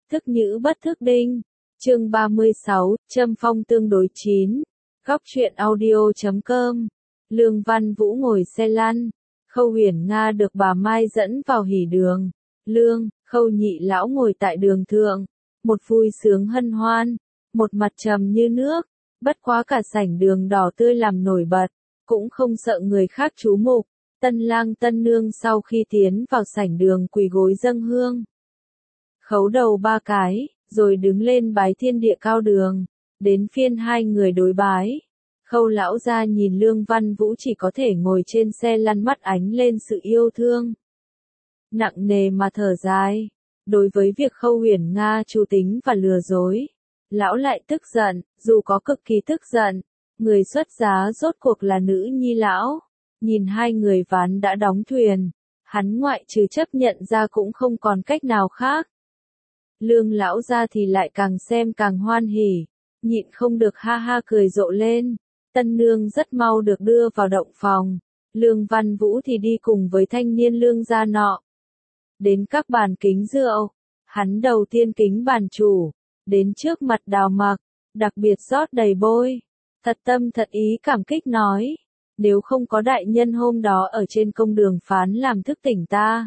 Thức nhữ bất thức đinh. Chương 36, châm phong tương đối chín. Góc truyện audio.com. Lương Văn Vũ ngồi xe lăn. Khâu Huyền Nga được bà Mai dẫn vào hỉ đường. Lương, Khâu nhị lão ngồi tại đường thượng. Một vui sướng hân hoan. Một mặt trầm như nước. Bất quá cả sảnh đường đỏ tươi làm nổi bật. Cũng không sợ người khác chú mục. Tân lang tân nương sau khi tiến vào sảnh đường quỳ gối dâng hương. Khấu đầu 3 cái, rồi đứng lên bái thiên địa cao đường. Đến phiên hai người đối bái. Khâu lão gia nhìn Lương Văn Vũ chỉ có thể ngồi trên xe lăn, mắt ánh lên sự yêu thương. Nặng nề mà thở dài. Đối với việc Khâu Huyền Nga chủ tính và lừa dối, lão lại tức giận, dù có cực kỳ tức giận. Người xuất giá rốt cuộc là nữ nhi lão. Nhìn hai người ván đã đóng thuyền, hắn ngoại trừ chấp nhận ra cũng không còn cách nào khác. Lương lão gia thì lại càng xem càng hoan hỉ, nhịn không được ha ha cười rộ lên. Tân nương rất mau được đưa vào động phòng, Lương Văn Vũ thì đi cùng với thanh niên Lương gia nọ. Đến các bàn kính rượu, hắn đầu tiên kính bàn chủ, đến trước mặt Đào Mặc, đặc biệt rót đầy bôi. Thật tâm thật ý cảm kích nói, nếu không có đại nhân hôm đó ở trên công đường phán làm thức tỉnh ta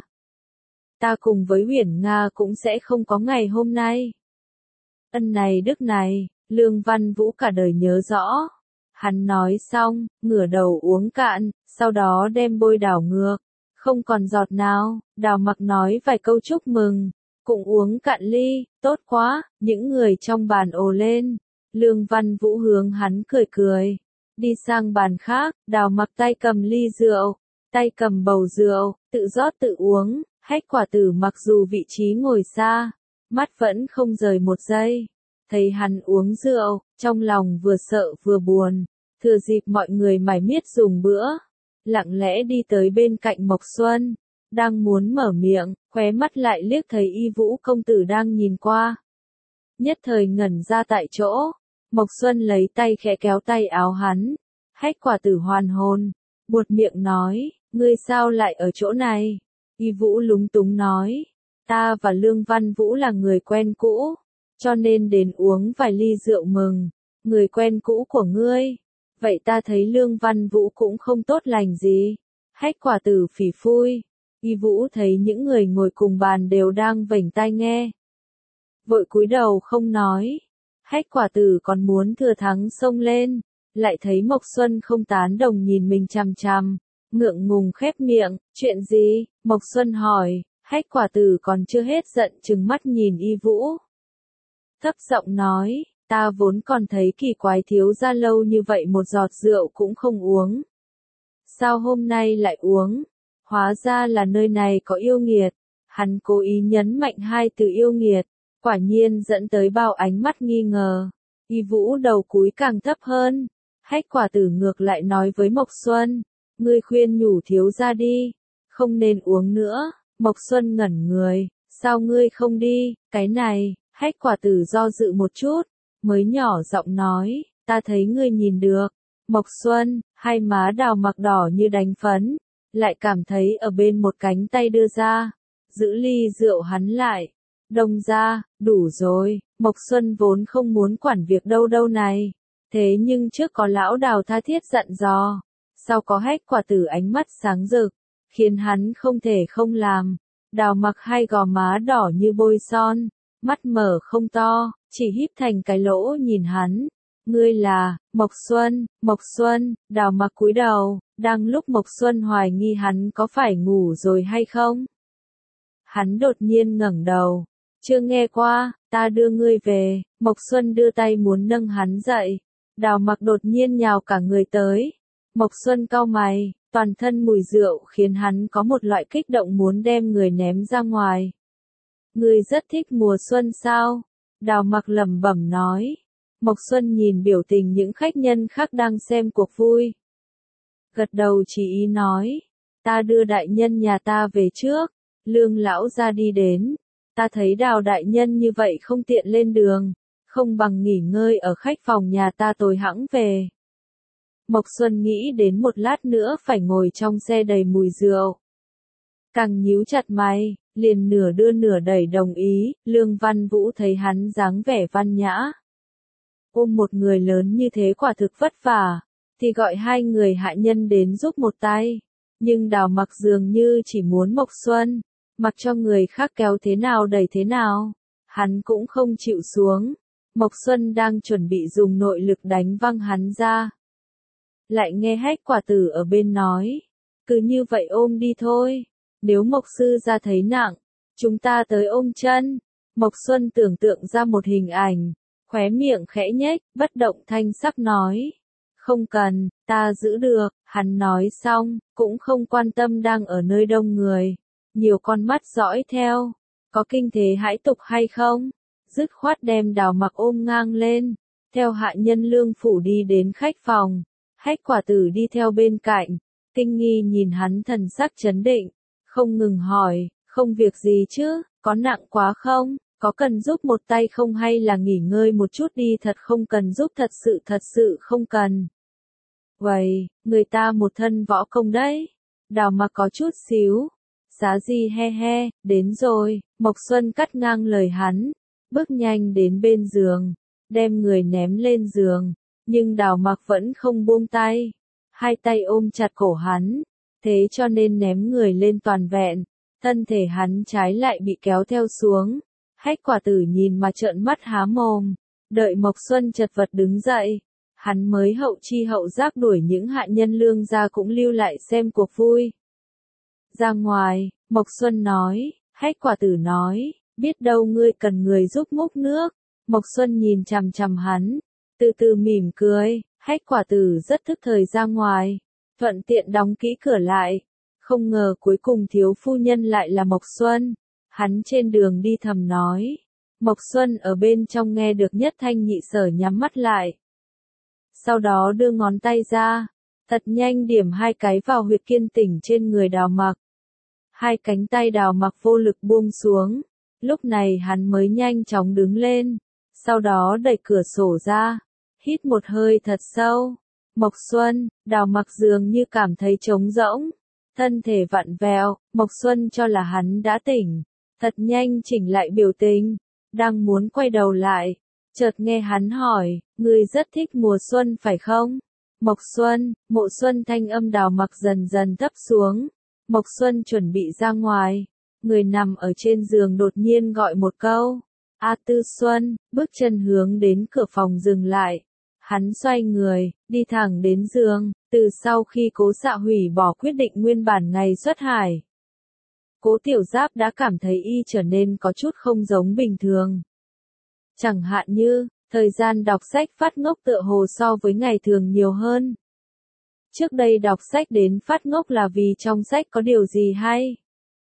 cùng với Huyền Nga cũng sẽ không có ngày hôm nay. Ân này đức này, Lương Văn Vũ cả đời nhớ rõ. Hắn nói xong, ngửa đầu uống cạn, sau đó đem bôi đảo ngược, không còn giọt nào. Đào Mặc nói vài câu chúc mừng, cũng uống cạn ly. Tốt quá, những người trong bàn ồ lên. Lương Văn Vũ hướng hắn cười cười. Đi sang bàn khác, Đào Mặc tay cầm ly rượu, tay cầm bầu rượu, tự rót tự uống. Hách Quả Tử mặc dù vị trí ngồi xa, mắt vẫn không rời một giây. Thấy hắn uống rượu, trong lòng vừa sợ vừa buồn. Thừa dịp mọi người mải miết dùng bữa, lặng lẽ đi tới bên cạnh Mộc Xuân. Đang muốn mở miệng, khóe mắt lại liếc thấy Y Vũ công tử đang nhìn qua. Nhất thời ngẩn ra tại chỗ. Mộc Xuân lấy tay khẽ kéo tay áo hắn. Hách Quả Tử hoàn hồn, buột miệng nói, ngươi sao lại ở chỗ này? Y Vũ lúng túng nói, ta và Lương Văn Vũ là người quen cũ, cho nên đến uống vài ly rượu mừng. Người quen cũ của ngươi? Vậy ta thấy Lương Văn Vũ cũng không tốt lành gì. Hách Quả Tử phỉ phui. Y Vũ thấy những người ngồi cùng bàn đều đang vểnh tai nghe, vội cúi đầu không nói. Hách Quả Tử còn muốn thừa thắng xông lên, lại thấy Mộc Xuân không tán đồng nhìn mình chằm chằm, ngượng ngùng khép miệng. Chuyện gì? Mộc Xuân hỏi. Hách Quả Tử còn chưa hết giận trừng mắt nhìn Y Vũ, thấp giọng nói, ta vốn còn thấy kỳ quái thiếu gia lâu như vậy một giọt rượu cũng không uống. Sao hôm nay lại uống? Hóa ra là nơi này có yêu nghiệt. Hắn cố ý nhấn mạnh hai từ yêu nghiệt, quả nhiên dẫn tới bao ánh mắt nghi ngờ. Y Vũ đầu cúi càng thấp hơn. Hách Quả Tử ngược lại nói với Mộc Xuân, ngươi khuyên nhủ thiếu gia đi, không nên uống nữa. Mộc Xuân ngẩn người, sao ngươi không đi? Cái này, Hách Quả Tử do dự một chút, mới nhỏ giọng nói, ta thấy ngươi nhìn được. Mộc Xuân, hai má Đào Mặc đỏ như đánh phấn, lại cảm thấy ở bên một cánh tay đưa ra, giữ ly rượu hắn lại. Đông ra, đủ rồi. Mộc Xuân vốn không muốn quản việc đâu này. Thế nhưng trước có lão Đào tha thiết dặn dò, sau có Hách Quả Tử ánh mắt sáng rực, khiến hắn không thể không làm. Đào Mặc hai gò má đỏ như bôi son, mắt mở không to, chỉ híp thành cái lỗ nhìn hắn. Ngươi là Mộc Xuân? Mộc Xuân. Đào Mặc cúi đầu, đang lúc Mộc Xuân hoài nghi hắn có phải ngủ rồi hay không, hắn đột nhiên ngẩng đầu. Chưa nghe qua, ta đưa ngươi về. Mộc Xuân đưa tay muốn nâng hắn dậy. Đào Mặc đột nhiên nhào cả người tới. Mộc Xuân cau mày, toàn thân mùi rượu khiến hắn có một loại kích động muốn đem người ném ra ngoài. Ngươi rất thích mùa xuân sao? Đào Mặc lẩm bẩm nói. Mộc Xuân nhìn biểu tình những khách nhân khác đang xem cuộc vui, gật đầu chỉ ý nói, ta đưa đại nhân nhà ta về trước. Lương lão ra đi đến, ta thấy Đào đại nhân như vậy không tiện lên đường, không bằng nghỉ ngơi ở khách phòng nhà ta tối hẵng về. Mộc Xuân nghĩ đến một lát nữa phải ngồi trong xe đầy mùi rượu, càng nhíu chặt mày. liền nửa đưa nửa đẩy đồng ý. Lương Văn Vũ thấy hắn dáng vẻ văn nhã, ôm một người lớn như thế quả thực vất vả, thì gọi hai người hạ nhân đến giúp một tay. Nhưng Đào Mặc dường như chỉ muốn Mộc Xuân, mặc cho người khác kéo thế nào đẩy thế nào, hắn cũng không chịu xuống. Mộc Xuân đang chuẩn bị dùng nội lực đánh văng hắn ra, lại nghe Hách Quả Tử ở bên nói, cứ như vậy ôm đi thôi, nếu Mộc sư gia thấy nặng, chúng ta tới ôm chân. Mộc Xuân tưởng tượng ra một hình ảnh, khóe miệng khẽ nhếch, bất động thanh sắc nói, không cần, ta giữ được. Hắn nói xong, cũng không quan tâm đang ở nơi đông người, nhiều con mắt dõi theo, có kinh thế hãi tục hay không, dứt khoát đem Đào Mặc ôm ngang lên, theo hạ nhân Lương phủ đi đến khách phòng. Hách Quả Tử đi theo bên cạnh, kinh nghi nhìn hắn thần sắc chấn định, không ngừng hỏi, không việc gì chứ, có nặng quá không, có cần giúp một tay không hay là nghỉ ngơi một chút đi, thật không cần giúp, thật sự không cần. Vậy, người ta một thân võ công đấy. Đào Mặc có chút xíu, giá gì he he, đến rồi. Mộc Xuân cắt ngang lời hắn, bước nhanh đến bên giường, đem người ném lên giường, nhưng Đào Mặc vẫn không buông tay, hai tay ôm chặt cổ hắn, thế cho nên ném người lên toàn vẹn, thân thể hắn trái lại bị kéo theo xuống. Hách Quả Tử nhìn mà trợn mắt há mồm, đợi Mộc Xuân chật vật đứng dậy, hắn mới hậu chi hậu giác đuổi những hạ nhân Lương gia cũng lưu lại xem cuộc vui. Ra ngoài, Mộc Xuân nói, Hách Quả Tử nói, biết đâu ngươi cần người giúp múc nước. Mộc Xuân nhìn chằm chằm hắn, từ từ mỉm cười. Hách Quả Tử rất thức thời ra ngoài, thuận tiện đóng kỹ cửa lại. Không ngờ cuối cùng thiếu phu nhân lại là Mộc Xuân. Hắn trên đường đi thầm nói. Mộc Xuân ở bên trong nghe được nhất thanh nhị sở nhắm mắt lại. Sau đó đưa ngón tay ra, thật nhanh điểm hai cái vào huyệt kiên tỉnh trên người Đào Mặc. Hai cánh tay Đào Mặc vô lực buông xuống, lúc này hắn mới nhanh chóng đứng lên, sau đó đẩy cửa sổ ra, hít một hơi thật sâu. Mộc Xuân, Đào Mặc dường như cảm thấy trống rỗng, thân thể vặn vẹo. Mộc Xuân cho là hắn đã tỉnh, thật nhanh chỉnh lại biểu tình, đang muốn quay đầu lại, chợt nghe hắn hỏi, ngươi rất thích mùa xuân phải không? Mộc Xuân, Mộ Xuân, thanh âm Đào Mặc dần dần thấp xuống. Mộc Xuân chuẩn bị ra ngoài, người nằm ở trên giường đột nhiên gọi một câu, A Tư Xuân, bước chân hướng đến cửa phòng dừng lại. Hắn xoay người, đi thẳng đến giường, từ sau khi Cố Xạ hủy bỏ quyết định nguyên bản ngày xuất hải. Cố Tiểu Giáp đã cảm thấy y trở nên có chút không giống bình thường. Chẳng hạn như, thời gian đọc sách phát ngốc tựa hồ so với ngày thường nhiều hơn. Trước đây đọc sách đến phát ngốc là vì trong sách có điều gì hay.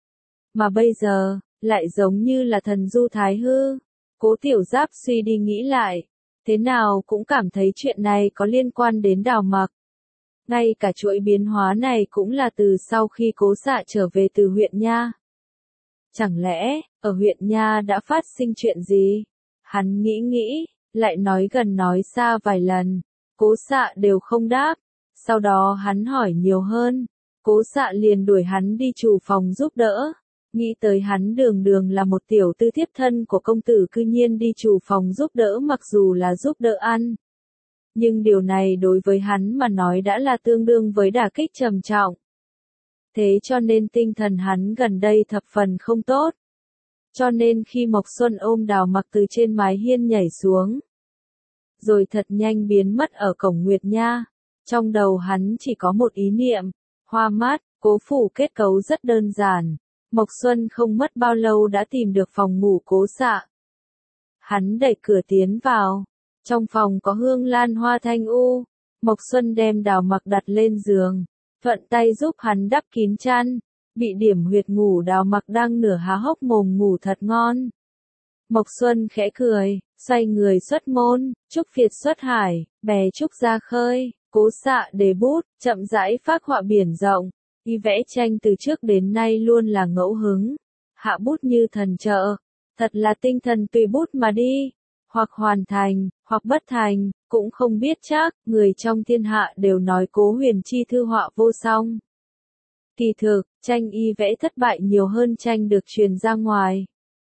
Mà bây giờ, lại giống như là thần du thái hư. Cố Tiểu Giáp suy đi nghĩ lại, thế nào cũng cảm thấy chuyện này có liên quan đến Đào Mặc. Ngay cả chuỗi biến hóa này cũng là từ sau khi Cố Xạ trở về từ huyện Nha. Chẳng lẽ, ở huyện Nha đã phát sinh chuyện gì? Hắn nghĩ, lại nói gần nói xa vài lần, Cố Xạ đều không đáp. Sau đó hắn hỏi nhiều hơn, Cố Xạ liền đuổi hắn đi chủ phòng giúp đỡ. Nghĩ tới hắn đường đường là một tiểu tư thiếp thân của công tử cư nhiên đi chủ phòng giúp đỡ, mặc dù là giúp đỡ ăn. Nhưng điều này đối với hắn mà nói đã là tương đương với đả kích trầm trọng. Thế cho nên tinh thần hắn gần đây thập phần không tốt. Cho nên khi Mộc Xuân ôm Đào Mặc từ trên mái hiên nhảy xuống, rồi thật nhanh biến mất ở cổng Nguyệt Nha, trong đầu hắn chỉ có một ý niệm, hoa mát. Cố phủ kết cấu rất đơn giản. Mộc Xuân không mất bao lâu đã tìm được phòng ngủ Cố Xạ. Hắn đẩy cửa tiến vào, trong phòng có hương lan hoa thanh u. Mộc Xuân đem Đào Mặc đặt lên giường, thuận tay giúp hắn đắp kín chăn. Bị điểm huyệt ngủ Đào Mặc đang nửa há hốc mồm ngủ thật ngon. Mộc Xuân khẽ cười, xoay người xuất môn, trúc phiệt xuất hải, bè trúc ra khơi. Cố Xạ đề bút, chậm rãi phác họa biển rộng. Y vẽ tranh từ trước đến nay luôn là ngẫu hứng, hạ bút như thần trợ, thật là tinh thần tùy bút mà đi, hoặc hoàn thành, hoặc bất thành, cũng không biết chắc. Người trong thiên hạ đều nói Cố Huyền Chi thư họa vô song. Kỳ thực, Tranh y vẽ thất bại nhiều hơn tranh được truyền ra ngoài.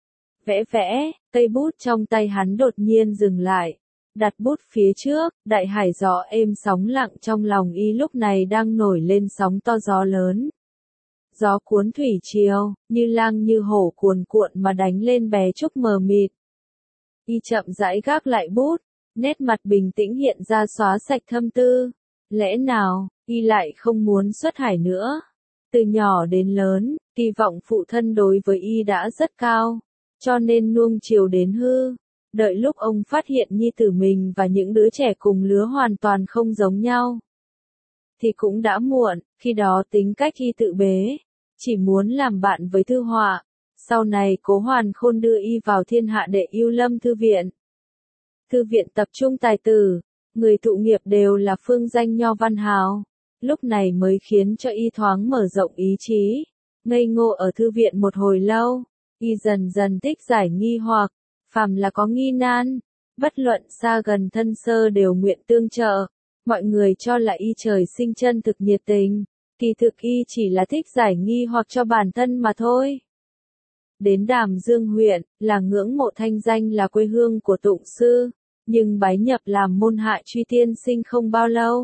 Vẽ, cây bút trong tay hắn đột nhiên dừng lại. Đặt bút phía trước, đại hải gió êm sóng lặng trong lòng y lúc này đang nổi lên sóng to gió lớn. Gió cuốn thủy triều, như lang như hổ cuồn cuộn mà đánh lên bè trúc mờ mịt. Y chậm rãi gác lại bút, nét mặt bình tĩnh hiện ra xóa sạch thâm tư. Lẽ nào, y lại không muốn xuất hải nữa? Từ nhỏ đến lớn, kỳ vọng phụ thân đối với y đã rất cao, cho nên nuông chiều đến hư. Đợi lúc ông phát hiện nhi tử mình và những đứa trẻ cùng lứa hoàn toàn không giống nhau, thì cũng đã muộn, khi đó tính cách y tự bế, chỉ muốn làm bạn với thư họa. Sau này Cố Hoàn Khôn đưa y vào Thiên Hạ Đệ Yêu Lâm Thư viện. Thư viện tập trung tài tử, người thụ nghiệp đều là phương danh nho văn hào. Lúc này mới khiến cho y thoáng mở rộng ý chí. Ngây ngô ở thư viện một hồi lâu, y dần dần thích giải nghi hoặc, phàm là có nghi nan, bất luận xa gần thân sơ đều nguyện tương trợ. Mọi người cho là y trời sinh chân thực nhiệt tình, kỳ thực y chỉ là thích giải nghi hoặc cho bản thân mà thôi. Đến Đàm Dương huyện, là ngưỡng mộ thanh danh là quê hương của Tụng Sư, nhưng bái nhập làm môn hạ Truy tiên sinh không bao lâu.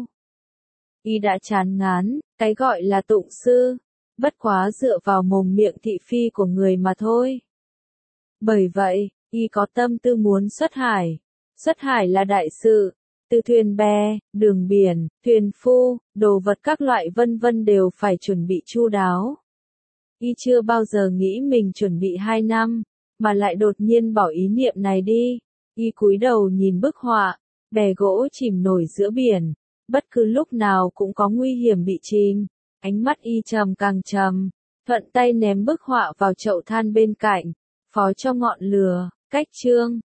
Y đã chán ngán, cái gọi là Tụng Sư, bất quá dựa vào mồm miệng thị phi của người mà thôi. Bởi vậy, y có tâm tư muốn xuất hải. Xuất hải là đại sự, từ thuyền bè, đường biển, thuyền phu, đồ vật các loại vân vân đều phải chuẩn bị chu đáo. Y chưa bao giờ nghĩ mình chuẩn bị 2 năm, mà lại đột nhiên bỏ ý niệm này đi. Y cúi đầu nhìn bức họa, bè gỗ chìm nổi giữa biển, bất cứ lúc nào cũng có nguy hiểm bị chìm. Ánh mắt y trầm càng trầm, thuận tay ném bức họa vào chậu than bên cạnh, phó cho ngọn lửa. Cách chương